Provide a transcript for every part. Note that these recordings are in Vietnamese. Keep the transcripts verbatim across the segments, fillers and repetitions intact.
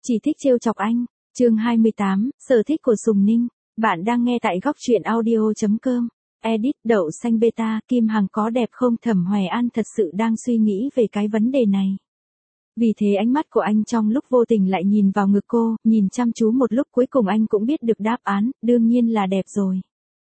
Chỉ thích trêu chọc anh. Chương hai mươi tám, sở thích của Sùng Ninh. Bạn đang nghe tại góc truyện audio chấm com. Edit đậu xanh beta, Kim Hằng có đẹp không? Thẩm Hoài An thật sự đang suy nghĩ về cái vấn đề này. Vì thế ánh mắt của anh trong lúc vô tình lại nhìn vào ngực cô, nhìn chăm chú một lúc cuối cùng anh cũng biết được đáp án, đương nhiên là đẹp rồi.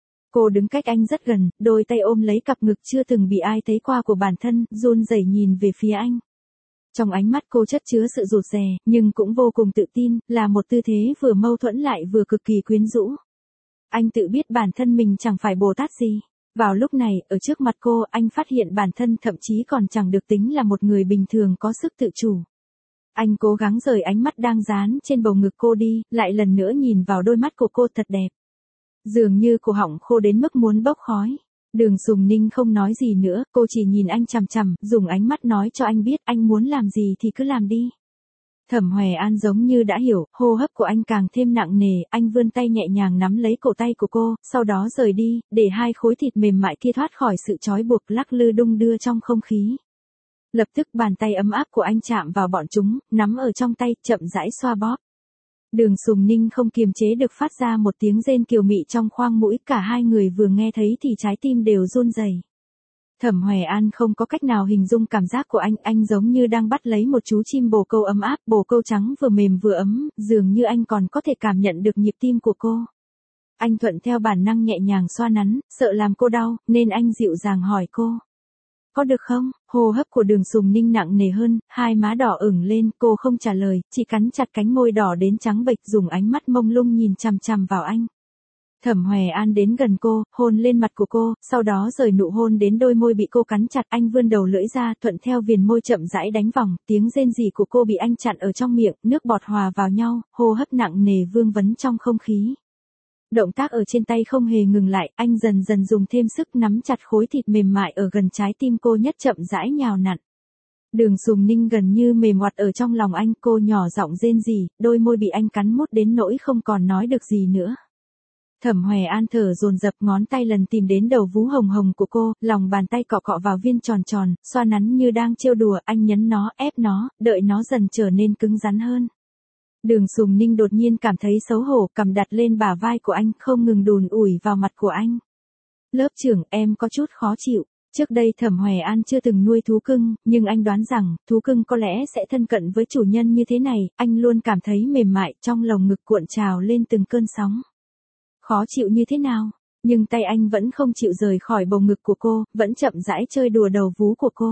Cô đứng cách anh rất gần, đôi tay ôm lấy cặp ngực chưa từng bị ai thấy qua của bản thân, run rẩy nhìn về phía anh. Trong ánh mắt cô chất chứa sự rụt rè, nhưng cũng vô cùng tự tin, là một tư thế vừa mâu thuẫn lại vừa cực kỳ quyến rũ. Anh tự biết bản thân mình chẳng phải Bồ Tát gì. Vào lúc này, ở trước mặt cô, anh phát hiện bản thân thậm chí còn chẳng được tính là một người bình thường có sức tự chủ. Anh cố gắng rời ánh mắt đang dán trên bầu ngực cô đi, lại lần nữa nhìn vào đôi mắt của cô thật đẹp. Dường như cổ họng khô đến mức muốn bốc khói. Đường Sùng Ninh không nói gì nữa, cô chỉ nhìn anh chằm chằm, dùng ánh mắt nói cho anh biết anh muốn làm gì thì cứ làm đi. Thẩm Hoài An giống như đã hiểu, hô hấp của anh càng thêm nặng nề, anh vươn tay nhẹ nhàng nắm lấy cổ tay của cô, sau đó rời đi, để hai khối thịt mềm mại kia thoát khỏi sự trói buộc lắc lư đung đưa trong không khí. Lập tức bàn tay ấm áp của anh chạm vào bọn chúng, nắm ở trong tay, chậm rãi xoa bóp. Đường Sùng Ninh không kiềm chế được phát ra một tiếng rên kiều mị trong khoang mũi, cả hai người vừa nghe thấy thì trái tim đều run rẩy. Thẩm Hoài An không có cách nào hình dung cảm giác của anh, anh giống như đang bắt lấy một chú chim bồ câu ấm áp, bồ câu trắng vừa mềm vừa ấm, dường như anh còn có thể cảm nhận được nhịp tim của cô. Anh thuận theo bản năng nhẹ nhàng xoa nắn, sợ làm cô đau, nên anh dịu dàng hỏi cô. Có được không? Hô hấp của Đường Sùng Ninh nặng nề hơn, hai má đỏ ửng lên, cô không trả lời, chỉ cắn chặt cánh môi đỏ đến trắng bệch, dùng ánh mắt mông lung nhìn chằm chằm vào anh. Thẩm Hoài An đến gần cô, hôn lên mặt của cô, sau đó rời nụ hôn đến đôi môi bị cô cắn chặt, anh vươn đầu lưỡi ra, thuận theo viền môi chậm rãi đánh vòng, tiếng rên rỉ của cô bị anh chặn ở trong miệng, nước bọt hòa vào nhau, hô hấp nặng nề vương vấn trong không khí. Động tác ở trên tay không hề ngừng lại, anh dần dần dùng thêm sức nắm chặt khối thịt mềm mại ở gần trái tim cô nhất, chậm rãi nhào nặn. Đường Sùng Ninh gần như mềm oặt ở trong lòng anh, cô nhỏ giọng rên rỉ, đôi môi bị anh cắn mút đến nỗi không còn nói được gì nữa. Thẩm Hoài An thở dồn dập, ngón tay lần tìm đến đầu vú hồng hồng của cô, lòng bàn tay cọ cọ vào viên tròn tròn, xoa nắn như đang trêu đùa, anh nhấn nó, ép nó, đợi nó dần trở nên cứng rắn hơn. Đường Sùng Ninh đột nhiên cảm thấy xấu hổ, cầm đặt lên bả vai của anh, không ngừng đùn ủi vào mặt của anh. Lớp trưởng, em có chút khó chịu. Trước đây Thẩm Hoài An chưa từng nuôi thú cưng, nhưng anh đoán rằng, thú cưng có lẽ sẽ thân cận với chủ nhân như thế này, anh luôn cảm thấy mềm mại, trong lồng ngực cuộn trào lên từng cơn sóng. Khó chịu như thế nào? Nhưng tay anh vẫn không chịu rời khỏi bầu ngực của cô, vẫn chậm rãi chơi đùa đầu vú của cô.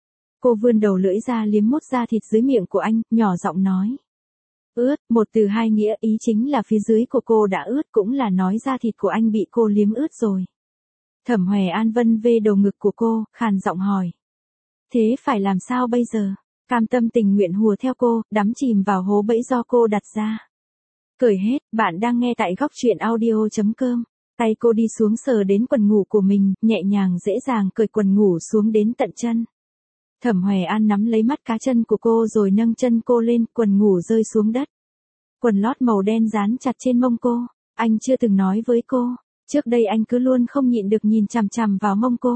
Cô vươn đầu lưỡi ra liếm mút da thịt dưới miệng của anh, nhỏ giọng nói. Ướt, một từ hai nghĩa, ý chính là phía dưới của cô đã ướt, cũng là nói da thịt của anh bị cô liếm ướt rồi. Thẩm Hoài An vân vê đầu ngực của cô, khàn giọng hỏi. Thế phải làm sao bây giờ? Cam tâm tình nguyện hùa theo cô, đắm chìm vào hố bẫy do cô đặt ra. Cởi hết, bạn đang nghe tại góc truyện audio chấm com. Tay cô đi xuống sờ đến quần ngủ của mình, nhẹ nhàng dễ dàng cởi quần ngủ xuống đến tận chân. Thẩm Hoài An nắm lấy mắt cá chân của cô rồi nâng chân cô lên, quần ngủ rơi xuống đất. Quần lót màu đen dán chặt trên mông cô, anh chưa từng nói với cô, trước đây anh cứ luôn không nhịn được nhìn chằm chằm vào mông cô.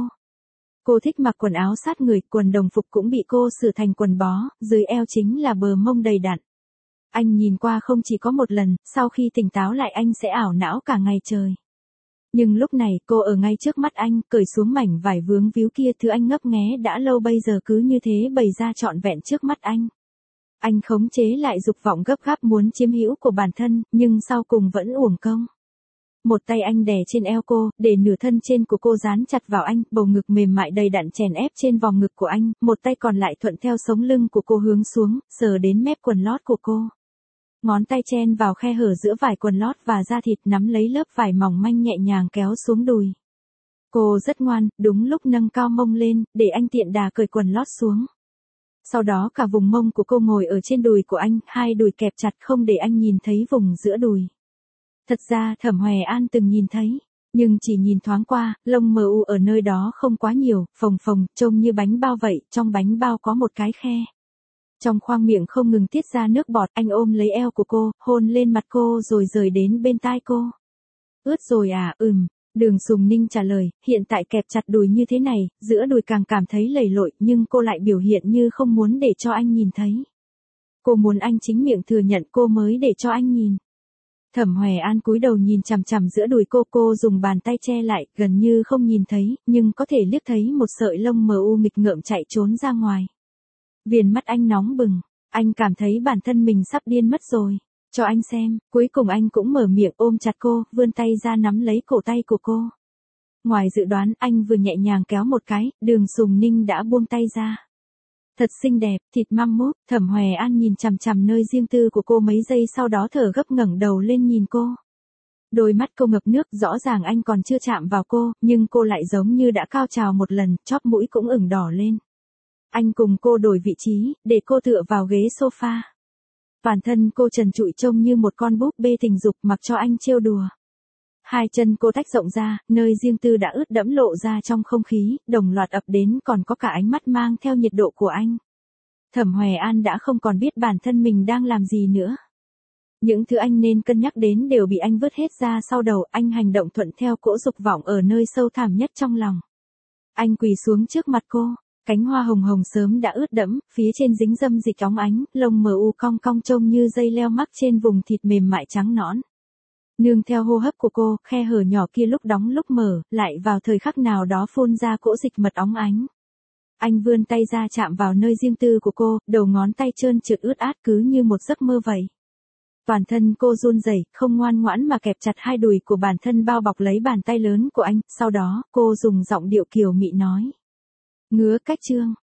Cô thích mặc quần áo sát người, quần đồng phục cũng bị cô sửa thành quần bó, dưới eo chính là bờ mông đầy đặn. Anh nhìn qua không chỉ có một lần, sau khi tỉnh táo lại anh sẽ ảo não cả ngày trời. Nhưng lúc này cô ở ngay trước mắt anh, cởi xuống mảnh vải vướng víu kia, thứ anh ngấp nghé đã lâu bây giờ cứ như thế bày ra trọn vẹn trước mắt anh. Anh khống chế lại dục vọng gấp gáp muốn chiếm hữu của bản thân, nhưng sau cùng vẫn uổng công. Một tay anh đè trên eo cô, để nửa thân trên của cô dán chặt vào anh, bầu ngực mềm mại đầy đặn chèn ép trên vòng ngực của anh, một tay còn lại thuận theo sống lưng của cô hướng xuống, sờ đến mép quần lót của cô. Ngón tay chen vào khe hở giữa vải quần lót và da thịt, nắm lấy lớp vải mỏng manh nhẹ nhàng kéo xuống đùi. Cô rất ngoan, đúng lúc nâng cao mông lên, để anh tiện đà cởi quần lót xuống. Sau đó cả vùng mông của cô ngồi ở trên đùi của anh, hai đùi kẹp chặt không để anh nhìn thấy vùng giữa đùi. Thật ra Thẩm Hoài An từng nhìn thấy, nhưng chỉ nhìn thoáng qua, lông mờ u ở nơi đó không quá nhiều, phồng phồng, trông như bánh bao vậy, trong bánh bao có một cái khe. Trong khoang miệng không ngừng tiết ra nước bọt, anh ôm lấy eo của cô, hôn lên mặt cô rồi rời đến bên tai cô. Ướt rồi à? Ừm. Đường Sùng Ninh trả lời, hiện tại kẹp chặt đùi như thế này, giữa đùi càng cảm thấy lầy lội, nhưng cô lại biểu hiện như không muốn để cho anh nhìn thấy. Cô muốn anh chính miệng thừa nhận cô mới để cho anh nhìn. Thẩm Hoè An cúi đầu nhìn chằm chằm giữa đùi cô, cô dùng bàn tay che lại, gần như không nhìn thấy, nhưng có thể liếc thấy một sợi lông mờ u nghịch ngợm chạy trốn ra ngoài. Viền mắt anh nóng bừng, anh cảm thấy bản thân mình sắp điên mất rồi. Cho anh xem, cuối cùng anh cũng mở miệng ôm chặt cô, vươn tay ra nắm lấy cổ tay của cô. Ngoài dự đoán, anh vừa nhẹ nhàng kéo một cái, Đường Sùng Ninh đã buông tay ra. Thật xinh đẹp, thịt măng mút. Thẩm Hoè An nhìn chằm chằm nơi riêng tư của cô mấy giây, sau đó thở gấp ngẩng đầu lên nhìn cô. Đôi mắt cô ngập nước, rõ ràng anh còn chưa chạm vào cô, nhưng cô lại giống như đã cao trào một lần, chóp mũi cũng ửng đỏ lên. Anh cùng cô đổi vị trí, để cô tựa vào ghế sofa. Bản thân cô trần trụi trông như một con búp bê tình dục mặc cho anh trêu đùa. Hai chân cô tách rộng ra, nơi riêng tư đã ướt đẫm lộ ra trong không khí, đồng loạt ập đến, còn có cả ánh mắt mang theo nhiệt độ của anh. Thẩm Hoè An đã không còn biết bản thân mình đang làm gì nữa. Những thứ anh nên cân nhắc đến đều bị anh vứt hết ra sau đầu, anh hành động thuận theo cỗ dục vọng ở nơi sâu thẳm nhất trong lòng. Anh quỳ xuống trước mặt cô, cánh hoa hồng hồng sớm đã ướt đẫm, phía trên dính dâm dịch óng ánh, lông mờ u cong cong trông như dây leo mắc trên vùng thịt mềm mại trắng nõn. Nương theo hô hấp của cô, khe hở nhỏ kia lúc đóng lúc mở, lại vào thời khắc nào đó phun ra cỗ dịch mật óng ánh. Anh vươn tay ra chạm vào nơi riêng tư của cô, đầu ngón tay trơn trượt ướt át cứ như một giấc mơ vậy. Toàn thân cô run rẩy, không ngoan ngoãn mà kẹp chặt hai đùi của bản thân bao bọc lấy bàn tay lớn của anh, sau đó, cô dùng giọng điệu kiều mị nói. Ngứa cách chương.